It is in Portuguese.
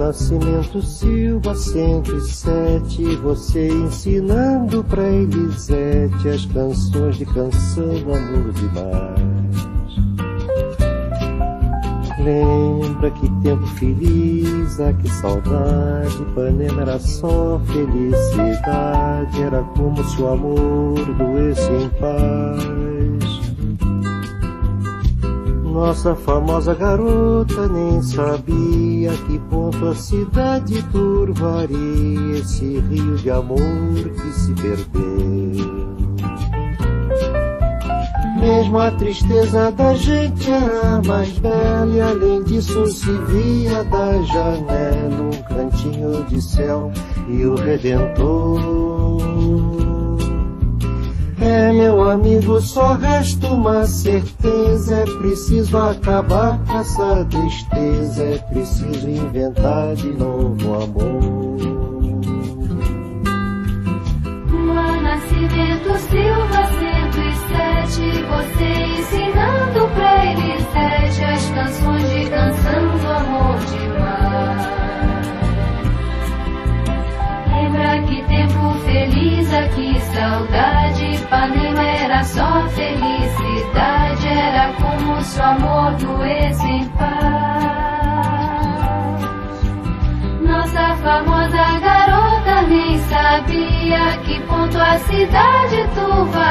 Nascimento Silva 107, você ensinando pra Elisete as canções de canção do amor demais. Lembra que tempo feliz, ah, que saudade, Ipanema era só felicidade, era como se o amor doesse em paz. Nossa famosa garota nem sabia que ponto a cidade turvaria esse rio de amor que se perdeu. Mesmo a tristeza da gente era mais bela, e além disso se via da janela um cantinho de céu e o Redentor. É, meu amigo, só resta uma certeza, é preciso acabar com essa tristeza, é preciso inventar de novo amor. Nascimento Silva 107, você ensinando pra Elisete as canções de canção do amor demais. Lembra que tempo feliz, aqui saudade, Ipanema era só felicidade, era como se o amor doesse em paz. Nossa famosa garota nem sabia que ponto a cidade turva